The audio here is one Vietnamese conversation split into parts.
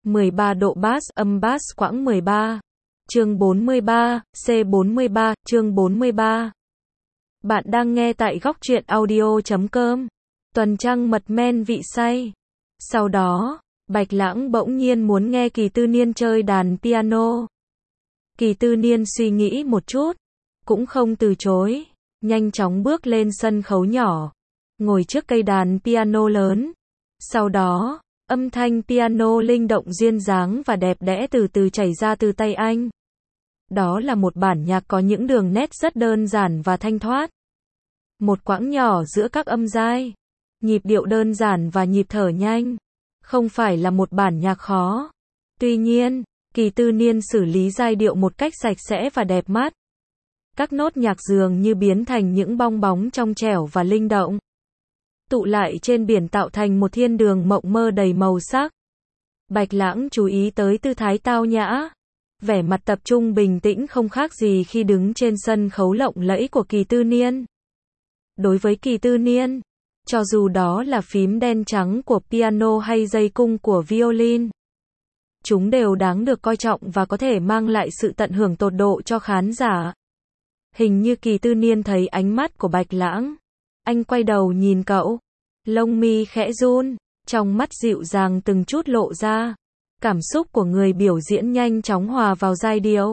13 độ bass, âm bass quãng 13. Chương 43, C43, chương 43. Bạn đang nghe tại góc truyện audio.com. Tuần trăng mật men vị say. Sau đó, Bạch Lãng bỗng nhiên muốn nghe Kỳ Tư Niên chơi đàn piano. Kỳ Tư Niên suy nghĩ một chút, cũng không từ chối, nhanh chóng bước lên sân khấu nhỏ, ngồi trước cây đàn piano lớn. Sau đó, âm thanh piano linh động duyên dáng và đẹp đẽ từ từ chảy ra từ tay anh. Đó là một bản nhạc có những đường nét rất đơn giản và thanh thoát. Một quãng nhỏ giữa các âm giai, nhịp điệu đơn giản và nhịp thở nhanh. Không phải là một bản nhạc khó. Tuy nhiên, Kỳ Tư Niên xử lý giai điệu một cách sạch sẽ và đẹp mắt. Các nốt nhạc dường như biến thành những bong bóng trong trẻo và linh động, tụ lại trên biển tạo thành một thiên đường mộng mơ đầy màu sắc. Bạch Lãng chú ý tới tư thái tao nhã, vẻ mặt tập trung bình tĩnh không khác gì khi đứng trên sân khấu lộng lẫy của Kỳ Tư Niên. Đối với Kỳ Tư Niên, cho dù đó là phím đen trắng của piano hay dây cung của violin, chúng đều đáng được coi trọng và có thể mang lại sự tận hưởng tột độ cho khán giả. Hình như Kỳ Tư Niên thấy ánh mắt của Bạch Lãng. Anh quay đầu nhìn cậu, lông mi khẽ run, trong mắt dịu dàng từng chút lộ ra. Cảm xúc của người biểu diễn nhanh chóng hòa vào giai điệu.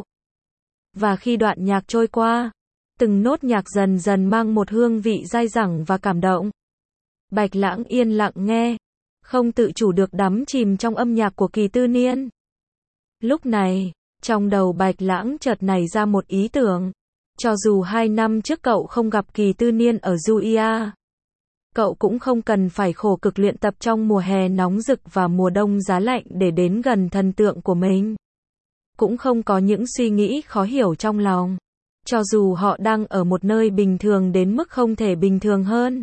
Và khi đoạn nhạc trôi qua, từng nốt nhạc dần dần mang một hương vị dai dẳng và cảm động. Bạch Lãng yên lặng nghe, không tự chủ được đắm chìm trong âm nhạc của Kỳ Tư Niên. Lúc này, trong đầu Bạch Lãng chợt nảy ra một ý tưởng. Cho dù 2 năm trước cậu không gặp Kỳ Tư Niên ở Julia, cậu cũng không cần phải khổ cực luyện tập trong mùa hè nóng rực và mùa đông giá lạnh để đến gần thần tượng của mình. Cũng không có những suy nghĩ khó hiểu trong lòng. Cho dù họ đang ở một nơi bình thường đến mức không thể bình thường hơn.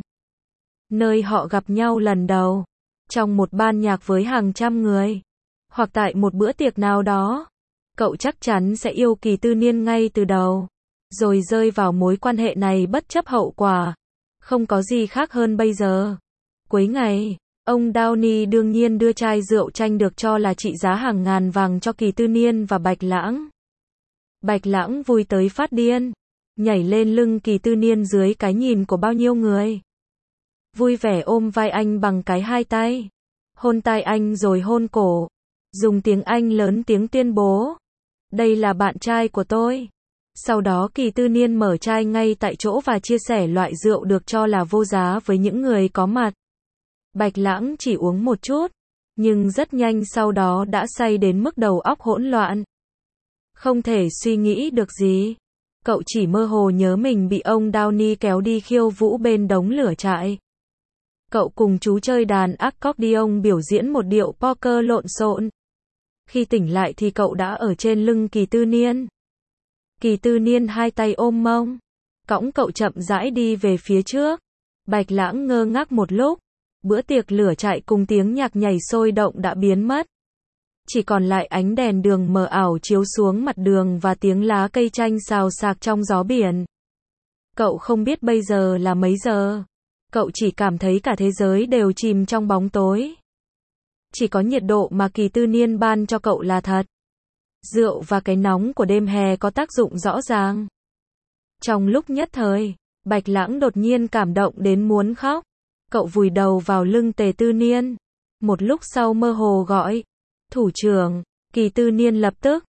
Nơi họ gặp nhau lần đầu, trong một ban nhạc với hàng trăm người, hoặc tại một bữa tiệc nào đó. Cậu chắc chắn sẽ yêu Kỳ Tư Niên ngay từ đầu, rồi rơi vào mối quan hệ này bất chấp hậu quả. Không có gì khác hơn bây giờ. Cuối ngày, ông Downey đương nhiên đưa chai rượu chanh được cho là trị giá hàng ngàn vàng cho Kỳ Tư Niên và Bạch Lãng. Bạch Lãng vui tới phát điên, nhảy lên lưng Kỳ Tư Niên dưới cái nhìn của bao nhiêu người. Vui vẻ ôm vai anh bằng cái hai tay, hôn tai anh rồi hôn cổ, dùng tiếng Anh lớn tiếng tuyên bố: "Đây là bạn trai của tôi." Sau đó Kỳ Tư Niên mở chai ngay tại chỗ và chia sẻ loại rượu được cho là vô giá với những người có mặt. Bạch Lãng chỉ uống một chút, nhưng rất nhanh sau đó đã say đến mức đầu óc hỗn loạn. Không thể suy nghĩ được gì. Cậu chỉ mơ hồ nhớ mình bị ông Downey kéo đi khiêu vũ bên đống lửa trại. Cậu cùng chú chơi đàn accordion biểu diễn một điệu poker lộn xộn. Khi tỉnh lại thì cậu đã ở trên lưng Kỳ Tư Niên. Kỳ Tư Niên hai tay ôm mông, cõng cậu chậm rãi đi về phía trước. Bạch Lãng ngơ ngác một lúc. Bữa tiệc lửa trại cùng tiếng nhạc nhảy sôi động đã biến mất. Chỉ còn lại ánh đèn đường mờ ảo chiếu xuống mặt đường và tiếng lá cây chanh xào xạc trong gió biển. Cậu không biết bây giờ là mấy giờ. Cậu chỉ cảm thấy cả thế giới đều chìm trong bóng tối. Chỉ có nhiệt độ mà Kỳ Tư Niên ban cho cậu là thật. Rượu và cái nóng của đêm hè có tác dụng rõ ràng. Trong lúc nhất thời, Bạch Lãng đột nhiên cảm động đến muốn khóc. Cậu vùi đầu vào lưng Tề Tư Niên. Một lúc sau mơ hồ gọi: "Thủ trưởng." Kỳ Tư Niên lập tức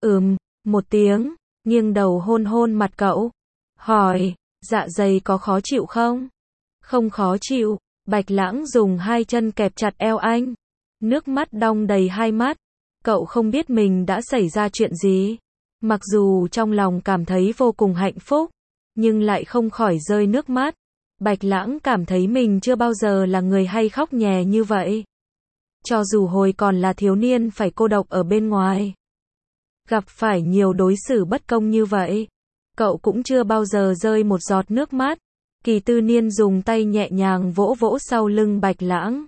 một tiếng, nghiêng đầu hôn hôn mặt cậu. Hỏi: "Dạ dày có khó chịu không?" "Không khó chịu." Bạch Lãng dùng hai chân kẹp chặt eo anh. Nước mắt đong đầy hai mắt. Cậu không biết mình đã xảy ra chuyện gì. Mặc dù trong lòng cảm thấy vô cùng hạnh phúc, nhưng lại không khỏi rơi nước mắt. Bạch Lãng cảm thấy mình chưa bao giờ là người hay khóc nhè như vậy. Cho dù hồi còn là thiếu niên phải cô độc ở bên ngoài, gặp phải nhiều đối xử bất công như vậy, cậu cũng chưa bao giờ rơi một giọt nước mắt. Kỳ Tư Niên dùng tay nhẹ nhàng vỗ vỗ sau lưng Bạch Lãng.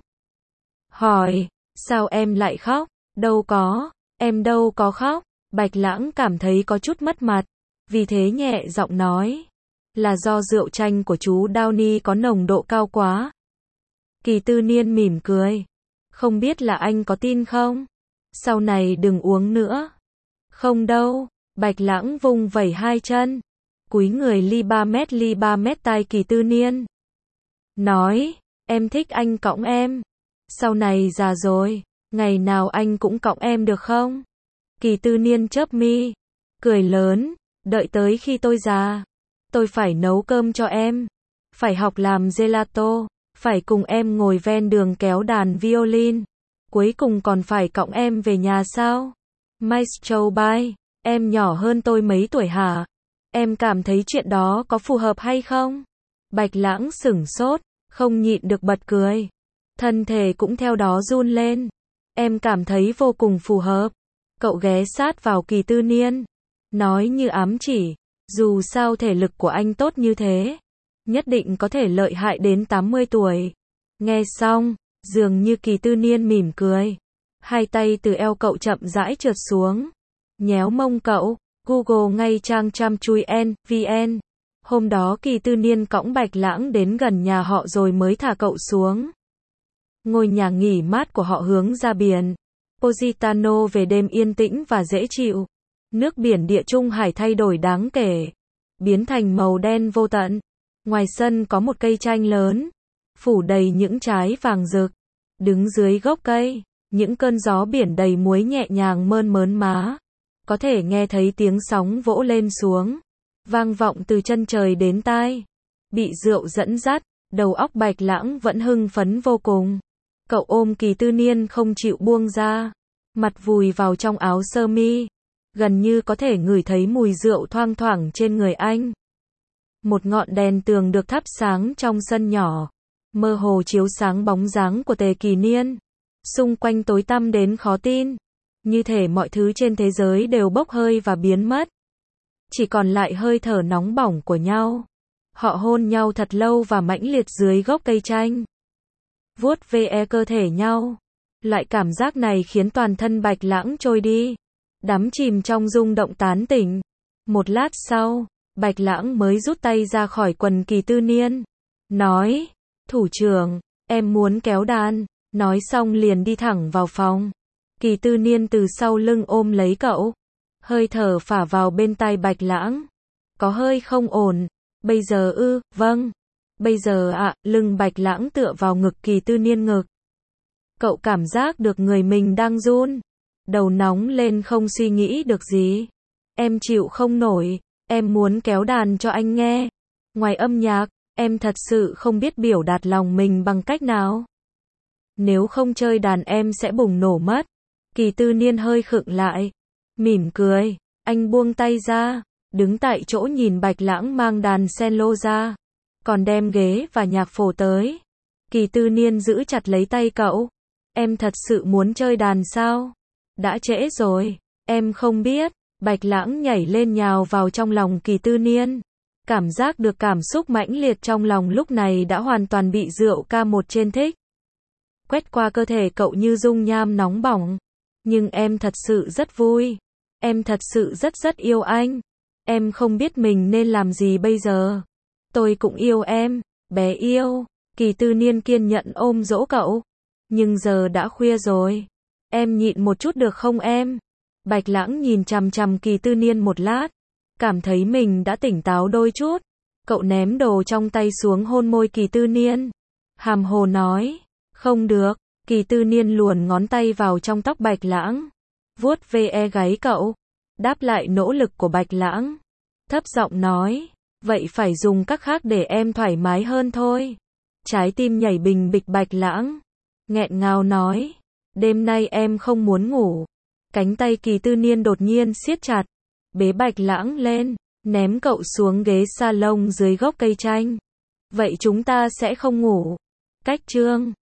Hỏi: "Sao em lại khóc?" "Đâu có, em đâu có khóc." Bạch Lãng cảm thấy có chút mất mặt, vì thế nhẹ giọng nói: "Là do rượu chanh của chú Downey có nồng độ cao quá." Kỳ Tư Niên mỉm cười: "Không biết là anh có tin không? sau này đừng uống nữa. Không đâu, Bạch Lãng vung vẩy hai chân, cúi người ly 3 mét tai Kỳ Tư Niên. Nói, em thích anh cõng em. Sau này già rồi, ngày nào anh cũng cõng em được không? Kỳ Tư Niên chớp mi, cười lớn, đợi tới khi tôi già, tôi phải nấu cơm cho em, phải học làm gelato, phải cùng em ngồi ven đường kéo đàn violin, cuối cùng còn phải cõng em về nhà sao? Maestro Bai, em nhỏ hơn tôi mấy tuổi hả? Em cảm thấy chuyện đó có phù hợp hay không? Bạch Lãng sửng sốt, không nhịn được bật cười. Thân thể cũng theo đó run lên. Em cảm thấy vô cùng phù hợp. Cậu ghé sát vào Kỳ Tư Niên, nói như ám chỉ, dù sao thể lực của anh tốt như thế, nhất định có thể lợi hại đến 80 tuổi. Nghe xong, dường như Kỳ Tư Niên mỉm cười. Hai tay từ eo cậu chậm rãi trượt xuống, nhéo mông cậu. Google ngay trang chăm.vn. Hôm đó Kỳ Tư Niên cõng Bạch Lãng đến gần nhà họ rồi mới thả cậu xuống. Ngôi nhà nghỉ mát của họ hướng ra biển. Positano về đêm yên tĩnh và dễ chịu. Nước biển Địa Trung Hải thay đổi đáng kể, biến thành màu đen vô tận. Ngoài sân có một cây chanh lớn, phủ đầy những trái vàng rực. Đứng dưới gốc cây, những cơn gió biển đầy muối nhẹ nhàng mơn mớn má. Có thể nghe thấy tiếng sóng vỗ lên xuống, vang vọng từ chân trời đến tai. Bị rượu dẫn dắt, đầu óc Bạch Lãng vẫn hưng phấn vô cùng. Cậu ôm Kỳ Tư Niên không chịu buông ra, mặt vùi vào trong áo sơ mi, gần như có thể ngửi thấy mùi rượu thoang thoảng trên người anh. Một ngọn đèn tường được thắp sáng trong sân nhỏ, mơ hồ chiếu sáng bóng dáng của Tề Kỳ Niên. Xung quanh tối tăm đến khó tin, như thể mọi thứ trên thế giới đều bốc hơi và biến mất. Chỉ còn lại hơi thở nóng bỏng của nhau. Họ hôn nhau thật lâu và mãnh liệt dưới gốc cây chanh. Vuốt ve cơ thể nhau. Loại cảm giác này khiến toàn thân Bạch Lãng trôi đi, đắm chìm trong rung động tán tỉnh. Một lát sau, Bạch Lãng mới rút tay ra khỏi quần Kỳ Tư Niên. Nói, thủ trưởng, em muốn kéo đàn. Nói xong liền đi thẳng vào phòng. Kỳ Tư Niên từ sau lưng ôm lấy cậu. Hơi thở phả vào bên tai Bạch Lãng. Có hơi không ổn. Bây giờ ư, vâng. Bây giờ ạ, lưng Bạch Lãng tựa vào ngực Kỳ Tư Niên ngực. Cậu cảm giác được người mình đang run. Đầu nóng lên không suy nghĩ được gì. Em chịu không nổi. Em muốn kéo đàn cho anh nghe. Ngoài âm nhạc, em thật sự không biết biểu đạt lòng mình bằng cách nào. Nếu không chơi đàn em sẽ bùng nổ mất. Kỳ Tư Niên hơi khựng lại, mỉm cười. Anh buông tay ra, đứng tại chỗ nhìn Bạch Lãng mang đàn cello ra, còn đem ghế và nhạc phổ tới. Kỳ Tư Niên giữ chặt lấy tay cậu. Em thật sự muốn chơi đàn sao? Đã trễ rồi. Em không biết. Bạch Lãng nhảy lên nhào vào trong lòng Kỳ Tư Niên. Cảm giác được cảm xúc mãnh liệt trong lòng lúc này đã hoàn toàn bị rượu K1 trên thích. Quét qua cơ thể cậu như dung nham nóng bỏng. Nhưng em thật sự rất vui. Em thật sự rất yêu anh. Em không biết mình nên làm gì bây giờ. Tôi cũng yêu em, bé yêu. Kỳ Tư Niên kiên nhẫn ôm dỗ cậu. Nhưng giờ đã khuya rồi. Em nhịn một chút được không em? Bạch Lãng nhìn chằm chằm Kỳ Tư Niên một lát. Cảm thấy mình đã tỉnh táo đôi chút. Cậu ném đồ trong tay xuống hôn môi Kỳ Tư Niên. Hàm hồ nói. Không được. Kỳ Tư Niên luồn ngón tay vào trong tóc Bạch Lãng. Vuốt ve gáy cậu. Đáp lại nỗ lực của Bạch Lãng. Thấp giọng nói. Vậy phải dùng cách khác để em thoải mái hơn thôi. Trái tim nhảy bình bịch. Bạch Lãng nghẹn ngào nói. Đêm nay em không muốn ngủ. Cánh tay Kỳ Tư Niên đột nhiên siết chặt. Bế Bạch Lãng lên. Ném cậu xuống ghế salon dưới gốc cây chanh. Vậy chúng ta sẽ không ngủ. Cách chương